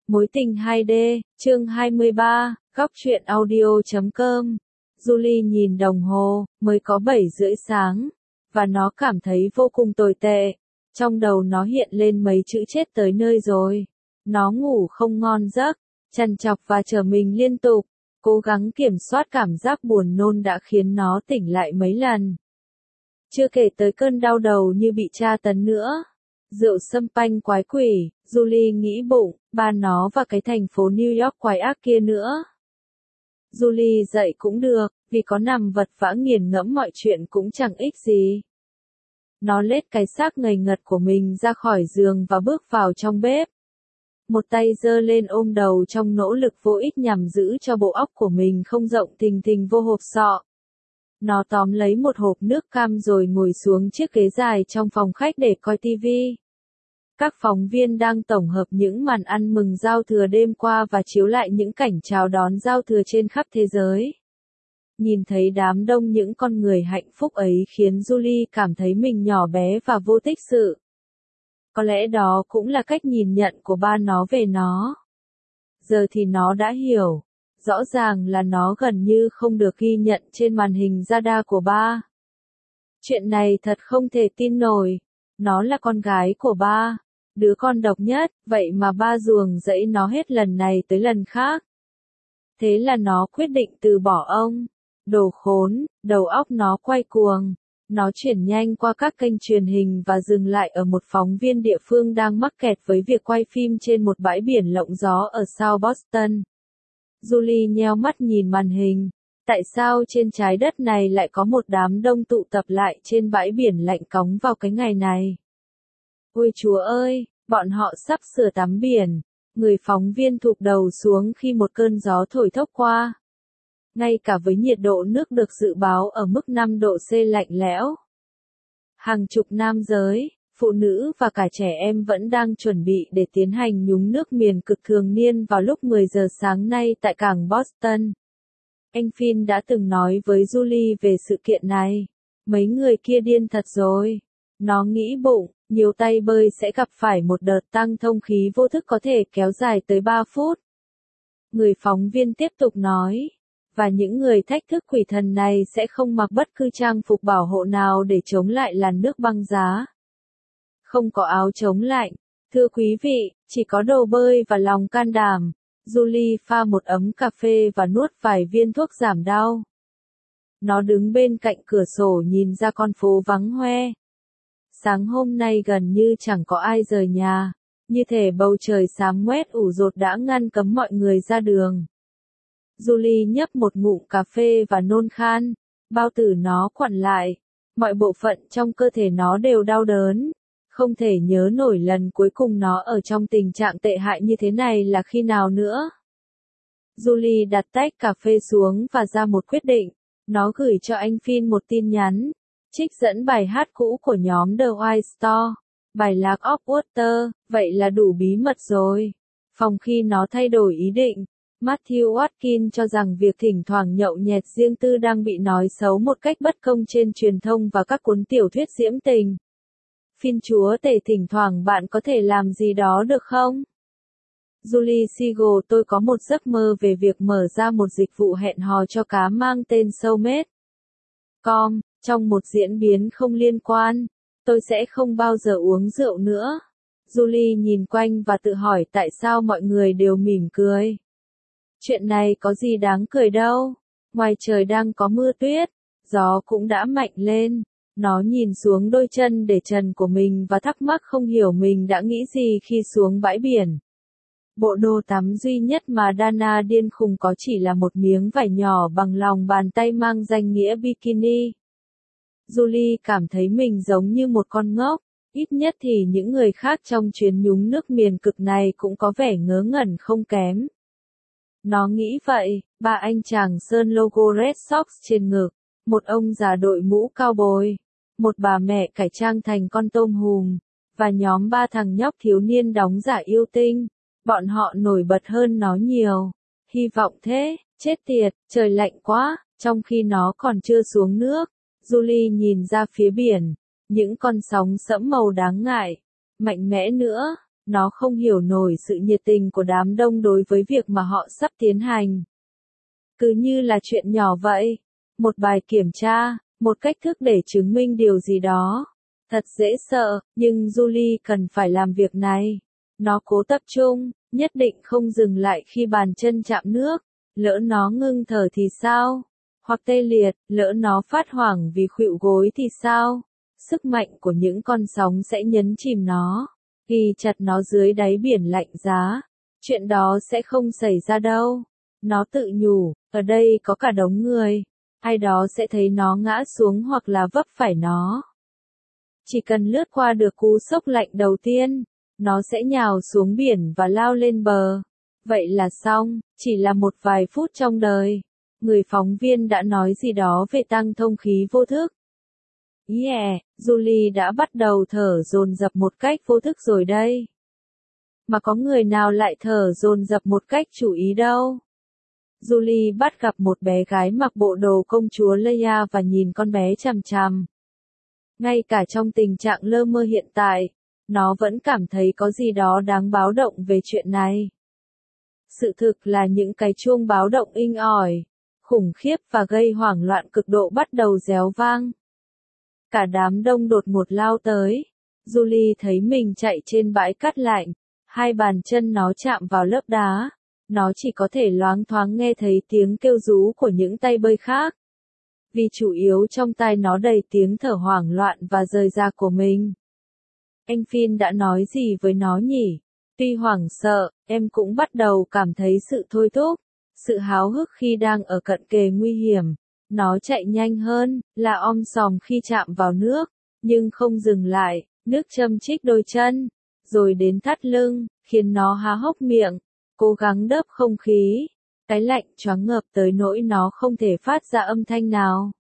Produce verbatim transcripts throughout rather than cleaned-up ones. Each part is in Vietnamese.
Mối tình hai D, chương hai mươi ba, góc truyện audio chấm com. Julie nhìn đồng hồ, mới có bảy rưỡi sáng, và nó cảm thấy vô cùng tồi tệ. Trong đầu nó hiện lên mấy chữ chết tới nơi rồi. Nó ngủ không ngon giấc, trằn trọc và trở mình liên tục. Cố gắng kiểm soát cảm giác buồn nôn đã khiến nó tỉnh lại mấy lần. Chưa kể tới cơn đau đầu như bị tra tấn nữa. Rượu sâm panh quái quỷ, Julie nghĩ bụng, ba nó và cái thành phố New York quái ác kia nữa. Julie dậy cũng được, vì có nằm vật vã nghiền ngẫm mọi chuyện cũng chẳng ích gì. Nó lết cái xác ngầy ngật của mình ra khỏi giường và bước vào trong bếp. Một tay giơ lên ôm đầu trong nỗ lực vô ích nhằm giữ cho bộ óc của mình không rộng thình thình vô hộp sọ. Nó tóm lấy một hộp nước cam rồi ngồi xuống chiếc ghế dài trong phòng khách để coi tivi. Các phóng viên đang tổng hợp những màn ăn mừng giao thừa đêm qua và chiếu lại những cảnh chào đón giao thừa trên khắp thế giới. Nhìn thấy đám đông những con người hạnh phúc ấy khiến Julie cảm thấy mình nhỏ bé và vô tích sự. Có lẽ đó cũng là cách nhìn nhận của ba nó về nó. Giờ thì nó đã hiểu. Rõ ràng là nó gần như không được ghi nhận trên màn hình radar của ba. Chuyện này thật không thể tin nổi. Nó là con gái của ba. Đứa con độc nhất, vậy mà ba ruồng rẫy nó hết lần này tới lần khác. Thế là nó quyết định từ bỏ ông. Đồ khốn, đầu óc nó quay cuồng. Nó chuyển nhanh qua các kênh truyền hình và dừng lại ở một phóng viên địa phương đang mắc kẹt với việc quay phim trên một bãi biển lộng gió ở South Boston. Julie nheo mắt nhìn màn hình. Tại sao trên trái đất này lại có một đám đông tụ tập lại trên bãi biển lạnh cóng vào cái ngày này? Ôi Chúa ơi, bọn họ sắp sửa tắm biển. Người phóng viên thụp đầu xuống khi một cơn gió thổi thốc qua. Ngay cả với nhiệt độ nước được dự báo ở mức năm độ C lạnh lẽo. Hàng chục nam giới, phụ nữ và cả trẻ em vẫn đang chuẩn bị để tiến hành nhúng nước miền cực thường niên vào lúc mười giờ sáng nay tại cảng Boston. Anh Finn đã từng nói với Julie về sự kiện này. Mấy người kia điên thật rồi. Nó nghĩ bụng, nhiều tay bơi sẽ gặp phải một đợt tăng thông khí vô thức có thể kéo dài tới ba phút. Người phóng viên tiếp tục nói. Và những người thách thức quỷ thần này sẽ không mặc bất cứ trang phục bảo hộ nào để chống lại làn nước băng giá. Không có áo chống lạnh. Thưa quý vị, chỉ có đồ bơi và lòng can đảm. Julie pha một ấm cà phê và nuốt vài viên thuốc giảm đau. Nó đứng bên cạnh cửa sổ nhìn ra con phố vắng hoe. Sáng hôm nay gần như chẳng có ai rời nhà. Như thể bầu trời xám ngoét ủ rột đã ngăn cấm mọi người ra đường. Julie nhấp một ngụm cà phê và nôn khan. Bao tử nó quặn lại. Mọi bộ phận trong cơ thể nó đều đau đớn. Không thể nhớ nổi lần cuối cùng nó ở trong tình trạng tệ hại như thế này là khi nào nữa. Julie đặt tách cà phê xuống và ra một quyết định. Nó gửi cho anh Finn một tin nhắn. Trích dẫn bài hát cũ của nhóm The White Store. Bài Lạc of Water, vậy là đủ bí mật rồi. Phòng khi nó thay đổi ý định. Matthew Watkins cho rằng việc thỉnh thoảng nhậu nhẹt riêng tư đang bị nói xấu một cách bất công trên truyền thông và các cuốn tiểu thuyết diễm tình. Finn chúa tể thỉnh thoảng bạn có thể làm gì đó được không? Julie Siegel tôi có một giấc mơ về việc mở ra một dịch vụ hẹn hò cho cá mang tên Soulmate. Com, trong một diễn biến không liên quan, tôi sẽ không bao giờ uống rượu nữa. Julie nhìn quanh và tự hỏi tại sao mọi người đều mỉm cười. Chuyện này có gì đáng cười đâu. Ngoài trời đang có mưa tuyết, gió cũng đã mạnh lên. Nó nhìn xuống đôi chân để trần của mình và thắc mắc không hiểu mình đã nghĩ gì khi xuống bãi biển. Bộ đồ tắm duy nhất mà Dana điên khùng có chỉ là một miếng vải nhỏ bằng lòng bàn tay mang danh nghĩa bikini. Julie cảm thấy mình giống như một con ngốc, ít nhất thì những người khác trong chuyến nhúng nước miền cực này cũng có vẻ ngớ ngẩn không kém. Nó nghĩ vậy, ba anh chàng sơn logo Red Sox trên ngực, một ông già đội mũ cao bồi, một bà mẹ cải trang thành con tôm hùm, và nhóm ba thằng nhóc thiếu niên đóng giả yêu tinh. Bọn họ nổi bật hơn nó nhiều. Hy vọng thế, chết tiệt, trời lạnh quá, trong khi nó còn chưa xuống nước. Julie nhìn ra phía biển, những con sóng sẫm màu đáng ngại. Mạnh mẽ nữa, Nó không hiểu nổi sự nhiệt tình của đám đông đối với việc mà họ sắp tiến hành. Cứ như là chuyện nhỏ vậy. Một bài kiểm tra, một cách thức để chứng minh điều gì đó. Thật dễ sợ, nhưng Julie cần phải làm việc này. Nó cố tập trung, nhất định không dừng lại khi bàn chân chạm nước. Lỡ nó ngưng thở thì sao? Hoặc tê liệt, lỡ nó phát hoảng vì khuỵu gối thì sao? Sức mạnh của những con sóng sẽ nhấn chìm nó, ghi chặt nó dưới đáy biển lạnh giá. Chuyện đó sẽ không xảy ra đâu. Nó tự nhủ, ở đây có cả đống người. Ai đó sẽ thấy nó ngã xuống hoặc là vấp phải nó. Chỉ cần lướt qua được cú sốc lạnh đầu tiên, nó sẽ nhào xuống biển và lao lên bờ. Vậy là xong, chỉ là một vài phút trong đời. Người phóng viên đã nói gì đó về tăng thông khí vô thức. Yeah, Julie đã bắt đầu thở dồn dập một cách vô thức rồi đây. Mà có người nào lại thở dồn dập một cách chủ ý đâu. Julie bắt gặp một bé gái mặc bộ đồ công chúa Leia và nhìn con bé chằm chằm. Ngay cả trong tình trạng lơ mơ hiện tại, nó vẫn cảm thấy có gì đó đáng báo động về chuyện này. Sự thực là những cái chuông báo động inh ỏi, khủng khiếp và gây hoảng loạn cực độ bắt đầu réo vang. Cả đám đông đột ngột lao tới. Julie thấy mình chạy trên bãi cát lạnh, hai bàn chân nó chạm vào lớp đá. Nó chỉ có thể loáng thoáng nghe thấy tiếng kêu rú của những tay bơi khác. Vì chủ yếu trong tai nó đầy tiếng thở hoảng loạn và rời rạc của mình. Anh Finn đã nói gì với nó nhỉ? Tuy hoảng sợ, em cũng bắt đầu cảm thấy sự thôi thúc, sự háo hức khi đang ở cận kề nguy hiểm. Nó chạy nhanh hơn, là om sòm khi chạm vào nước, nhưng không dừng lại, nước châm chích đôi chân, rồi đến thắt lưng, khiến nó há hốc miệng, cố gắng đớp không khí. Cái lạnh choáng ngợp tới nỗi nó không thể phát ra âm thanh nào.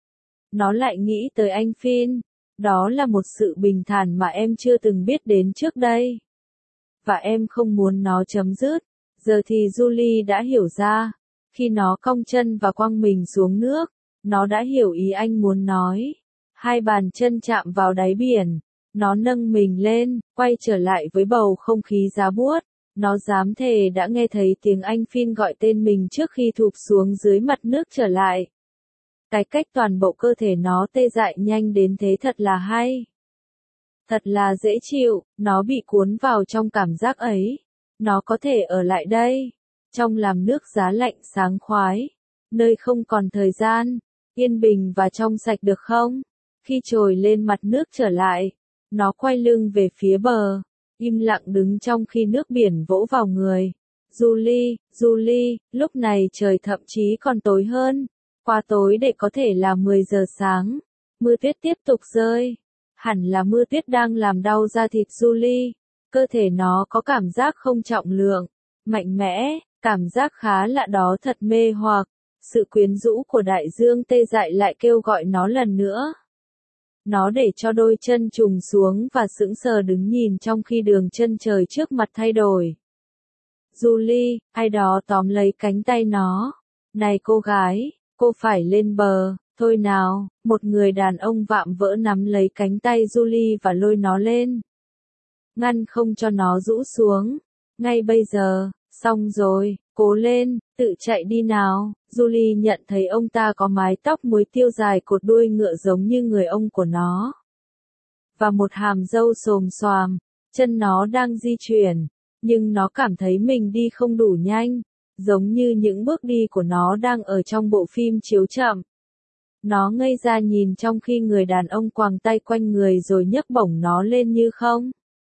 Nó lại nghĩ tới anh Finn, đó là một sự bình thản mà em chưa từng biết đến trước đây. Và em không muốn nó chấm dứt. Giờ thì Julie đã hiểu ra. Khi nó cong chân và quăng mình xuống nước, nó đã hiểu ý anh muốn nói. Hai bàn chân chạm vào đáy biển. Nó nâng mình lên, quay trở lại với bầu không khí giá buốt. Nó dám thề đã nghe thấy tiếng anh Finn gọi tên mình trước khi thụp xuống dưới mặt nước trở lại. Cái cách toàn bộ cơ thể nó tê dại nhanh đến thế thật là hay. Thật là dễ chịu, nó bị cuốn vào trong cảm giác ấy. Nó có thể ở lại đây, trong làm nước giá lạnh sáng khoái, nơi không còn thời gian, yên bình và trong sạch được không? Khi trồi lên mặt nước trở lại, nó quay lưng về phía bờ, im lặng đứng trong khi nước biển vỗ vào người. Julie, Julie, lúc này trời thậm chí còn tối hơn, qua tối để có thể là mười giờ sáng. Mưa tuyết tiếp tục rơi. Hẳn là mưa tuyết đang làm đau da thịt Julie. Cơ thể nó có cảm giác không trọng lượng, mạnh mẽ, cảm giác khá lạ đó thật mê hoặc. Sự quyến rũ của đại dương tê dại lại kêu gọi nó lần nữa. Nó để cho đôi chân trùng xuống và sững sờ đứng nhìn trong khi đường chân trời trước mặt thay đổi. Julie, ai đó tóm lấy cánh tay nó. Này cô gái, cô phải lên bờ, thôi nào. Một người đàn ông vạm vỡ nắm lấy cánh tay Julie và lôi nó lên. Ngăn không cho nó rũ xuống. Ngay bây giờ, xong rồi, cố lên, tự chạy đi nào. Julie nhận thấy ông ta có mái tóc muối tiêu dài cột đuôi ngựa giống như người ông của nó. Và một hàm râu xồm xoàm, chân nó đang di chuyển, nhưng nó cảm thấy mình đi không đủ nhanh, giống như những bước đi của nó đang ở trong bộ phim chiếu chậm. Nó ngây ra nhìn trong khi người đàn ông quàng tay quanh người rồi nhấc bổng nó lên như không.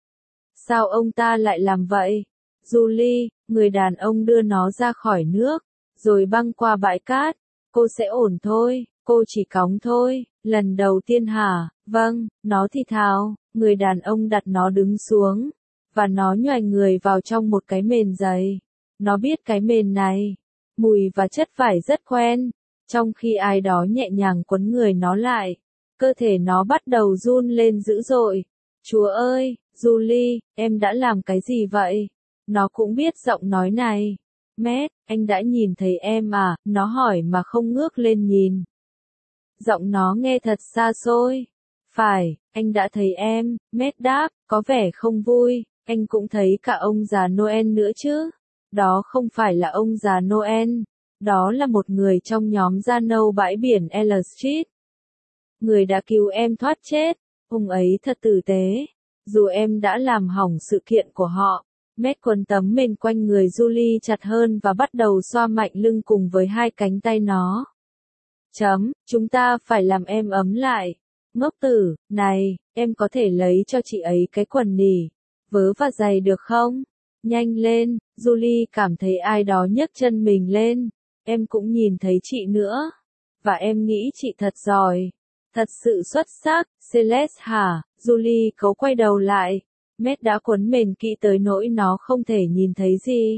Sao ông ta lại làm vậy? Julie, người đàn ông đưa nó ra khỏi nước, rồi băng qua bãi cát. Cô sẽ ổn thôi, cô chỉ cóng thôi, lần đầu tiên hả? Vâng, nó thì thào, người đàn ông đặt nó đứng xuống, và nó nhoài người vào trong một cái mền dày. Nó biết cái mền này, mùi và chất vải rất quen, trong khi ai đó nhẹ nhàng quấn người nó lại, cơ thể nó bắt đầu run lên dữ dội. Chúa ơi, Julie, em đã làm cái gì vậy? Nó cũng biết giọng nói này. Matt, anh đã nhìn thấy em à? Nó hỏi mà không ngước lên nhìn. Giọng nó nghe thật xa xôi. Phải, anh đã thấy em, Matt đáp, có vẻ không vui. Anh cũng thấy cả ông già Noel nữa chứ. Đó không phải là ông già Noel. Đó là một người trong nhóm da nâu bãi biển L Street. Người đã cứu em thoát chết. Ông ấy thật tử tế. Dù em đã làm hỏng sự kiện của họ. Matt quấn tấm mền quanh người Julie chặt hơn và bắt đầu xoa mạnh lưng cùng với hai cánh tay nó. Chấm, chúng ta phải làm em ấm lại. Ngốc tử, này, em có thể lấy cho chị ấy cái quần nỉ, vớ và giày được không? Nhanh lên, Julie cảm thấy ai đó nhấc chân mình lên. Em cũng nhìn thấy chị nữa. Và em nghĩ chị thật giỏi. Thật sự xuất sắc, Celeste hả? Julie cố quay đầu lại. Matt đã quấn mền kỹ tới nỗi nó không thể nhìn thấy gì.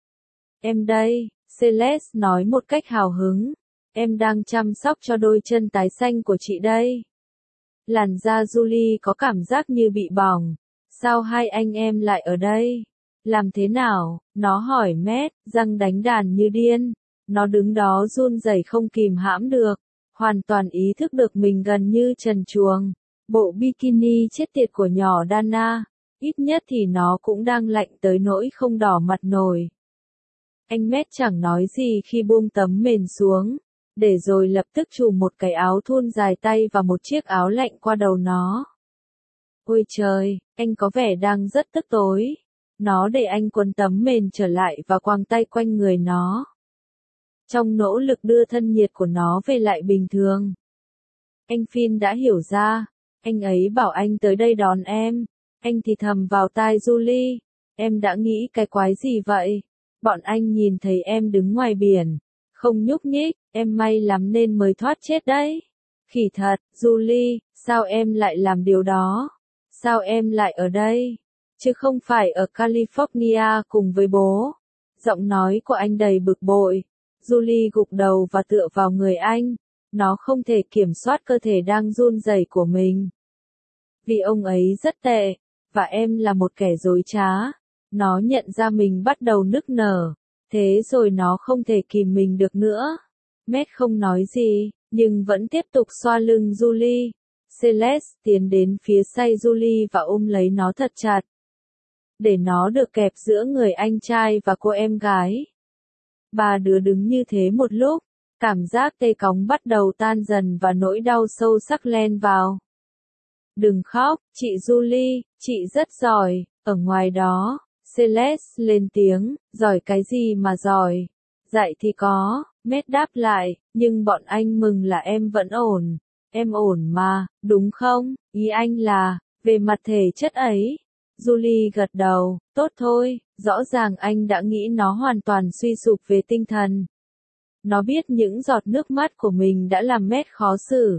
Em đây, Celeste nói một cách hào hứng. Em đang chăm sóc cho đôi chân tái xanh của chị đây. Làn da Julie có cảm giác như bị bỏng. Sao hai anh em lại ở đây? Làm thế nào? Nó hỏi Matt, răng đánh đàn như điên. Nó đứng đó run rẩy không kìm hãm được. Hoàn toàn ý thức được mình gần như trần truồng. Bộ bikini chết tiệt của nhỏ Dana. Ít nhất thì nó cũng đang lạnh tới nỗi không đỏ mặt nổi. Anh Matt chẳng nói gì khi buông tấm mền xuống. Để rồi lập tức trùm một cái áo thun dài tay và một chiếc áo lạnh qua đầu nó. Ôi trời, anh có vẻ đang rất tức tối. Nó để anh quấn tấm mền trở lại và quàng tay quanh người nó. Trong nỗ lực đưa thân nhiệt của nó về lại bình thường. Anh Finn đã hiểu ra. Anh ấy bảo anh tới đây đón em. Anh thì thầm vào tai Julie. Em đã nghĩ cái quái gì vậy? Bọn anh nhìn thấy em đứng ngoài biển. Không nhúc nhích, em may lắm nên mới thoát chết đấy. Khỉ thật, Julie, sao em lại làm điều đó? Sao em lại ở đây? Chứ không phải ở California cùng với bố. Giọng nói của anh đầy bực bội. Julie gục đầu và tựa vào người anh. Nó không thể kiểm soát cơ thể đang run rẩy của mình. Vì ông ấy rất tệ, và em là một kẻ dối trá. Nó nhận ra mình bắt đầu nức nở. Thế rồi nó không thể kìm mình được nữa. Matt không nói gì, nhưng vẫn tiếp tục xoa lưng Julie. Celeste tiến đến phía tay Julie và ôm lấy nó thật chặt. Để nó được kẹp giữa người anh trai và cô em gái. Ba đứa đứng như thế một lúc. Cảm giác tê cóng bắt đầu tan dần và nỗi đau sâu sắc len vào. Đừng khóc, chị Julie, chị rất giỏi, ở ngoài đó. Celeste lên tiếng, giỏi cái gì mà giỏi? Dạy thì có, Matt đáp lại, nhưng bọn anh mừng là em vẫn ổn. Em ổn mà, đúng không? Ý anh là, về mặt thể chất ấy. Julie gật đầu, tốt thôi, rõ ràng anh đã nghĩ nó hoàn toàn suy sụp về tinh thần. Nó biết những giọt nước mắt của mình đã làm Matt khó xử.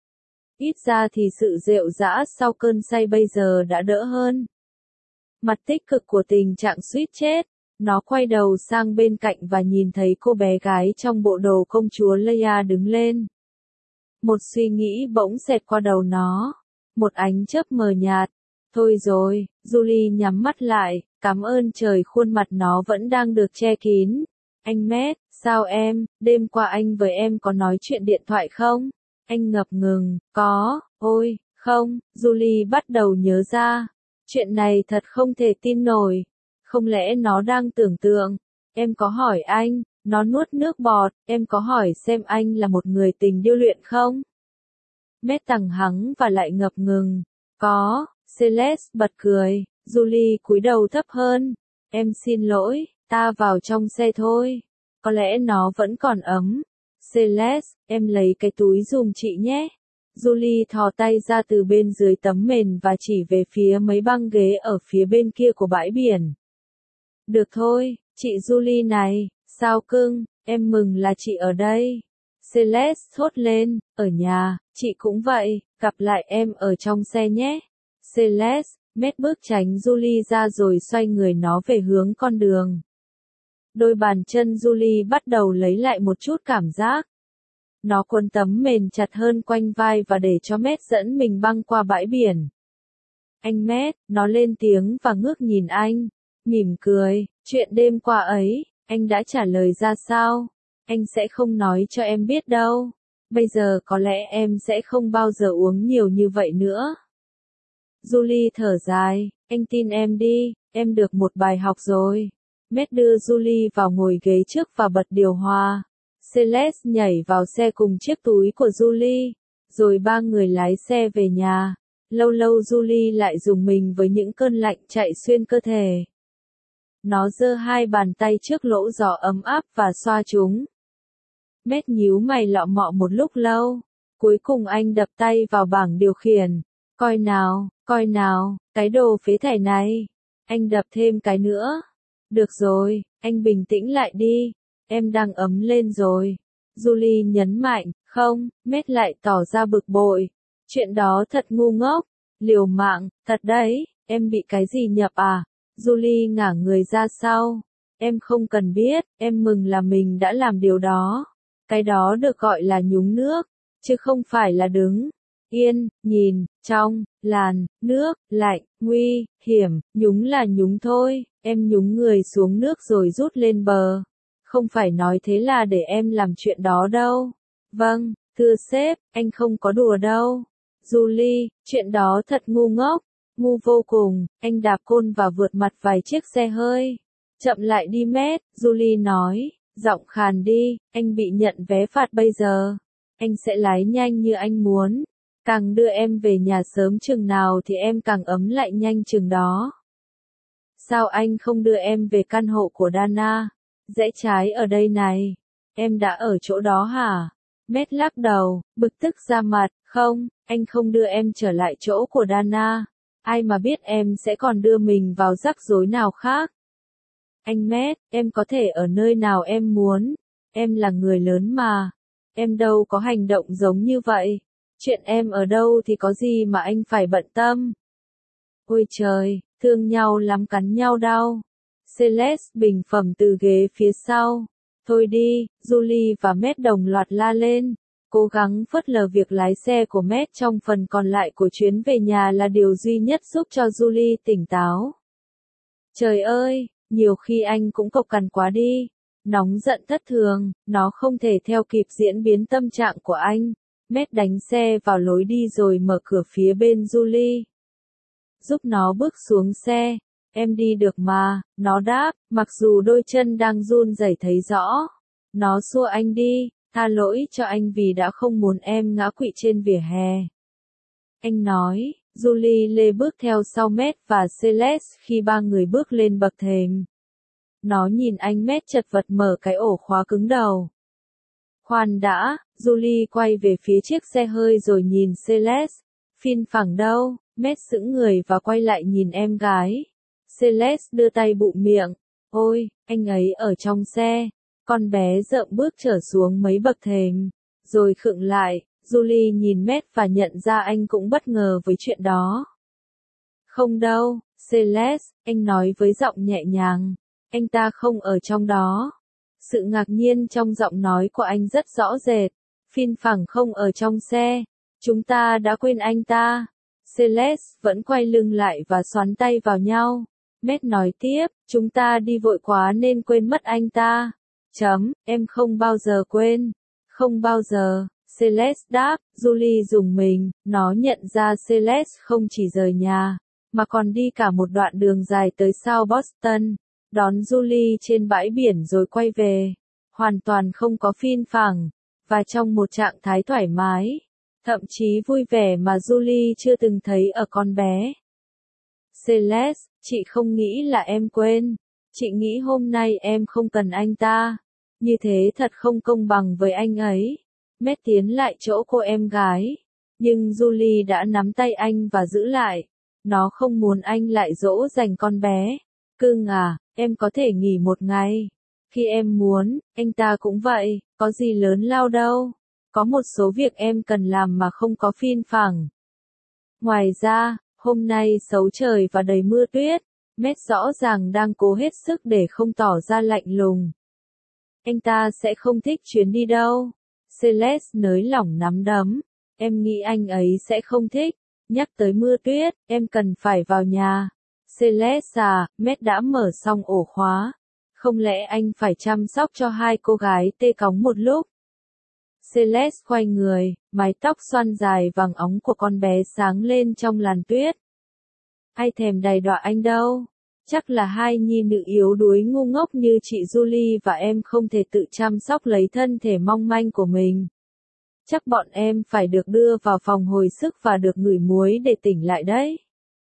Ít ra thì sự rệu rã sau cơn say bây giờ đã đỡ hơn. Mặt tích cực của tình trạng suýt chết, nó quay đầu sang bên cạnh và nhìn thấy cô bé gái trong bộ đồ công chúa Leia đứng lên. Một suy nghĩ bỗng xẹt qua đầu nó, một ánh chớp mờ nhạt. Thôi rồi, Julie nhắm mắt lại, cảm ơn trời khuôn mặt nó vẫn đang được che kín. Anh Matt, sao em, đêm qua anh với em có nói chuyện điện thoại không? Anh ngập ngừng, có, ôi, không, Julie bắt đầu nhớ ra. Chuyện này thật không thể tin nổi. Không lẽ nó đang tưởng tượng? Em có hỏi anh, nó nuốt nước bọt, em có hỏi xem anh là một người tình điêu luyện không? Matt tằng hắng và lại ngập ngừng. Có, Celeste bật cười, Julie cúi đầu thấp hơn. Em xin lỗi, ta vào trong xe thôi. Có lẽ nó vẫn còn ấm. Celeste, em lấy cái túi giùm chị nhé. Julie thò tay ra từ bên dưới tấm mền và chỉ về phía mấy băng ghế ở phía bên kia của bãi biển. Được thôi, chị Julie này, sao cưng, em mừng là chị ở đây. Celeste thốt lên, ở nhà, chị cũng vậy, gặp lại em ở trong xe nhé. Celeste, Matt bước tránh Julie ra rồi xoay người nó về hướng con đường. Đôi bàn chân Julie bắt đầu lấy lại một chút cảm giác. Nó quấn tấm mền chặt hơn quanh vai và để cho Matt dẫn mình băng qua bãi biển. Anh Matt, nó lên tiếng và ngước nhìn anh, mỉm cười, chuyện đêm qua ấy, anh đã trả lời ra sao? Anh sẽ không nói cho em biết đâu. Bây giờ có lẽ em sẽ không bao giờ uống nhiều như vậy nữa. Julie thở dài, Anh tin em đi, em được một bài học rồi. Matt đưa Julie vào ngồi ghế trước và bật điều hòa. Celeste nhảy vào xe cùng chiếc túi của Julie, rồi ba người lái xe về nhà. Lâu lâu Julie lại rùng mình với những cơn lạnh chạy xuyên cơ thể. Nó giơ hai bàn tay trước lỗ gió ấm áp và xoa chúng. Matt nhíu mày lọ mọ một lúc lâu. Cuối cùng anh đập tay vào bảng điều khiển. Coi nào, coi nào, cái đồ phế thải này. Anh đập thêm cái nữa. Được rồi, anh bình tĩnh lại đi. Em đang ấm lên rồi. Julie nhấn mạnh, không, Matt lại tỏ ra bực bội. Chuyện đó thật ngu ngốc. Liều mạng, thật đấy, em bị cái gì nhập à? Julie ngả người ra sau. Em không cần biết, em mừng là mình đã làm điều đó. Cái đó được gọi là nhúng nước, chứ không phải là đứng yên, nhìn, trong, làn, nước, lạnh, nguy, hiểm, nhúng là nhúng thôi, em nhúng người xuống nước rồi rút lên bờ. Không phải nói thế là để em làm chuyện đó đâu. Vâng, thưa sếp, anh không có đùa đâu. Julie, chuyện đó thật ngu ngốc, ngu vô cùng, anh đạp côn và vượt mặt vài chiếc xe hơi. Chậm lại đi Matt, Julie nói, giọng khàn đi, anh bị nhận vé phạt bây giờ. Anh sẽ lái nhanh như anh muốn. Càng đưa em về nhà sớm chừng nào thì em càng ấm lại nhanh chừng đó. Sao anh không đưa em về căn hộ của Dana? Rẽ trái ở đây này. Em đã ở chỗ đó hả? Matt lắc đầu, bực tức ra mặt, không, anh không đưa em trở lại chỗ của Dana. Ai mà biết em sẽ còn đưa mình vào rắc rối nào khác. Anh Matt, em có thể ở nơi nào em muốn. Em là người lớn mà. Em đâu có hành động giống như vậy. Chuyện em ở đâu thì có gì mà anh phải bận tâm. Ôi trời, thương nhau lắm cắn nhau đau. Celeste bình phẩm từ ghế phía sau. Thôi đi, Julie và Matt đồng loạt la lên. Cố gắng phớt lờ việc lái xe của Matt trong phần còn lại của chuyến về nhà là điều duy nhất giúp cho Julie tỉnh táo. Trời ơi, nhiều khi anh cũng cộc cằn quá đi. Nóng giận thất thường, nó không thể theo kịp diễn biến tâm trạng của anh. Matt đánh xe vào lối đi rồi mở cửa phía bên Julie. Giúp nó bước xuống xe. Em đi được mà, nó đáp, mặc dù đôi chân đang run rẩy thấy rõ. Nó xua anh đi, tha lỗi cho anh vì đã không muốn em ngã quỵ trên vỉa hè. Anh nói, Julie lê bước theo sau Matt và Celeste khi ba người bước lên bậc thềm. Nó nhìn anh Matt chật vật mở cái ổ khóa cứng đầu. Khoan đã, Julie quay về phía chiếc xe hơi rồi nhìn Celeste. Phin phẳng đâu, Matt sững người và quay lại nhìn em gái. Celeste đưa tay bụm miệng. Ôi, anh ấy ở trong xe. Con bé rợm bước trở xuống mấy bậc thềm. Rồi khựng lại, Julie nhìn Matt và nhận ra anh cũng bất ngờ với chuyện đó. Không đâu, Celeste, anh nói với giọng nhẹ nhàng. Anh ta không ở trong đó. Sự ngạc nhiên trong giọng nói của anh rất rõ rệt. Phin phẳng không ở trong xe. Chúng ta đã quên anh ta. Celeste vẫn quay lưng lại và xoắn tay vào nhau. Matt nói tiếp, chúng ta đi vội quá nên quên mất anh ta. Chấm, em không bao giờ quên. Không bao giờ, Celeste đáp, Julie dùng mình, nó nhận ra Celeste không chỉ rời nhà, mà còn đi cả một đoạn đường dài tới South Boston, đón Julie trên bãi biển rồi quay về, hoàn toàn không có phin phẳng, và trong một trạng thái thoải mái, thậm chí vui vẻ mà Julie chưa từng thấy ở con bé. Celeste, chị không nghĩ là em quên, chị nghĩ hôm nay em không cần anh ta, như thế thật không công bằng với anh ấy. Matt tiến lại chỗ cô em gái, nhưng Julie đã nắm tay anh và giữ lại, nó không muốn anh lại dỗ dành con bé. Cưng à, em có thể nghỉ một ngày, khi em muốn, anh ta cũng vậy, có gì lớn lao đâu, có một số việc em cần làm mà không có phin phẳng. Ngoài ra, hôm nay xấu trời và đầy mưa tuyết, Matt rõ ràng đang cố hết sức để không tỏ ra lạnh lùng. Anh ta sẽ không thích chuyến đi đâu. Celeste nới lỏng nắm đấm. Em nghĩ anh ấy sẽ không thích. Nhắc tới mưa tuyết, em cần phải vào nhà. Celeste à, Matt đã mở xong ổ khóa. Không lẽ anh phải chăm sóc cho hai cô gái tê cóng một lúc? Celeste quay người, mái tóc xoăn dài vàng óng của con bé sáng lên trong làn tuyết. Ai thèm đày đọa anh đâu. Chắc là hai nhi nữ yếu đuối ngu ngốc như chị Julie và em không thể tự chăm sóc lấy thân thể mong manh của mình. Chắc bọn em phải được đưa vào phòng hồi sức và được ngửi muối để tỉnh lại đấy.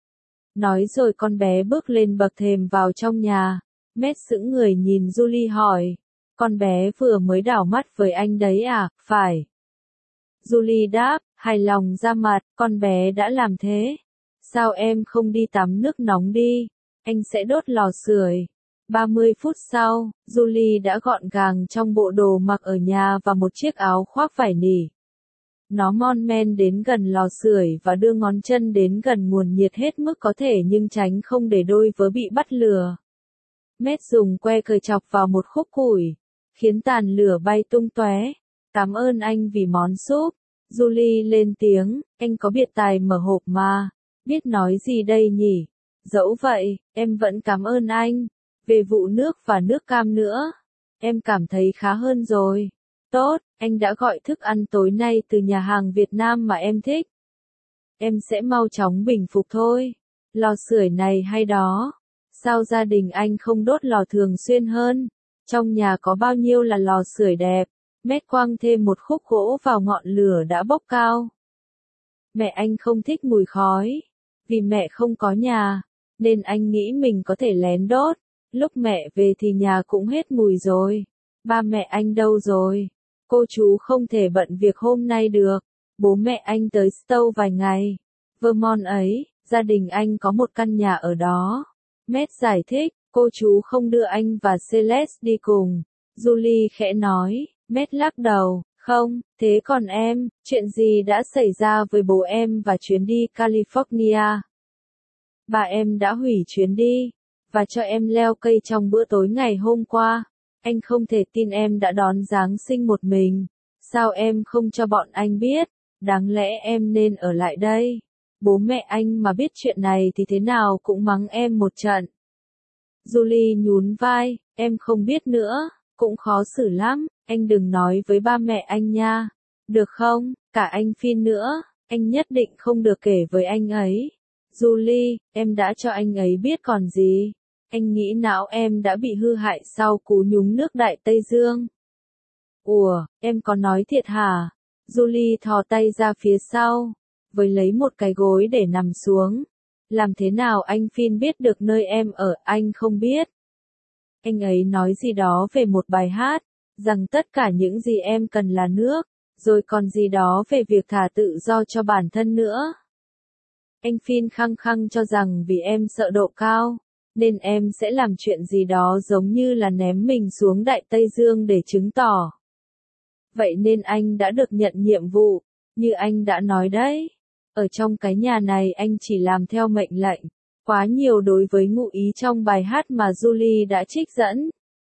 Nói rồi con bé bước lên bậc thềm vào trong nhà. Matt sững người nhìn Julie hỏi. Con bé vừa mới đảo mắt với anh đấy à, phải. Julie đáp, hài lòng ra mặt, con bé đã làm thế. Sao em không đi tắm nước nóng đi, anh sẽ đốt lò sưởi. ba mươi phút sau, Julie đã gọn gàng trong bộ đồ mặc ở nhà và một chiếc áo khoác vải nỉ. Nó mon men đến gần lò sưởi và đưa ngón chân đến gần nguồn nhiệt hết mức có thể nhưng tránh không để đôi vớ bị bắt lửa. Matt dùng que cời chọc vào một khúc củi, khiến tàn lửa bay tung tóe. Cảm ơn anh vì món súp. Julie lên tiếng, anh có biệt tài mở hộp mà. Biết nói gì đây nhỉ? Dẫu vậy, em vẫn cảm ơn anh. Về vụ nước và nước cam nữa, em cảm thấy khá hơn rồi. Tốt, anh đã gọi thức ăn tối nay từ nhà hàng Việt Nam mà em thích. Em sẽ mau chóng bình phục thôi. Lò sưởi này hay đó. Sao gia đình anh không đốt lò thường xuyên hơn? Trong nhà có bao nhiêu là lò sưởi đẹp? Matt quăng thêm một khúc gỗ vào ngọn lửa đã bốc cao. Mẹ anh không thích mùi khói. Vì mẹ không có nhà, nên anh nghĩ mình có thể lén đốt. Lúc mẹ về thì nhà cũng hết mùi rồi. Ba mẹ anh đâu rồi? Cô chú không thể bận việc hôm nay được. Bố mẹ anh tới Stowe vài ngày. Vermont ấy, gia đình anh có một căn nhà ở đó. Matt giải thích, cô chú không đưa anh và Celeste đi cùng. Julie khẽ nói, Matt lắc đầu, không, thế còn em, chuyện gì đã xảy ra với bố em và chuyến đi California? Bà em đã hủy chuyến đi, và cho em leo cây trong bữa tối ngày hôm qua. Anh không thể tin em đã đón Giáng sinh một mình. Sao em không cho bọn anh biết? Đáng lẽ em nên ở lại đây. Bố mẹ anh mà biết chuyện này thì thế nào cũng mắng em một trận. Julie nhún vai, em không biết nữa, cũng khó xử lắm, anh đừng nói với ba mẹ anh nha. Được không, cả anh Finn nữa, anh nhất định không được kể với anh ấy. Julie, em đã cho anh ấy biết còn gì. Anh nghĩ não em đã bị hư hại sau cú nhúng nước Đại Tây Dương. Ủa, em có nói thiệt hả? Julie thò tay ra phía sau, với lấy một cái gối để nằm xuống. Làm thế nào anh Finn biết được nơi em ở, anh không biết. Anh ấy nói gì đó về một bài hát, rằng tất cả những gì em cần là nước, rồi còn gì đó về việc thả tự do cho bản thân nữa. Anh Finn khăng khăng cho rằng vì em sợ độ cao, nên em sẽ làm chuyện gì đó giống như là ném mình xuống Đại Tây Dương để chứng tỏ. Vậy nên anh đã được nhận nhiệm vụ, như anh đã nói đấy. Ở trong cái nhà này anh chỉ làm theo mệnh lệnh, quá nhiều đối với ngụ ý trong bài hát mà Julie đã trích dẫn.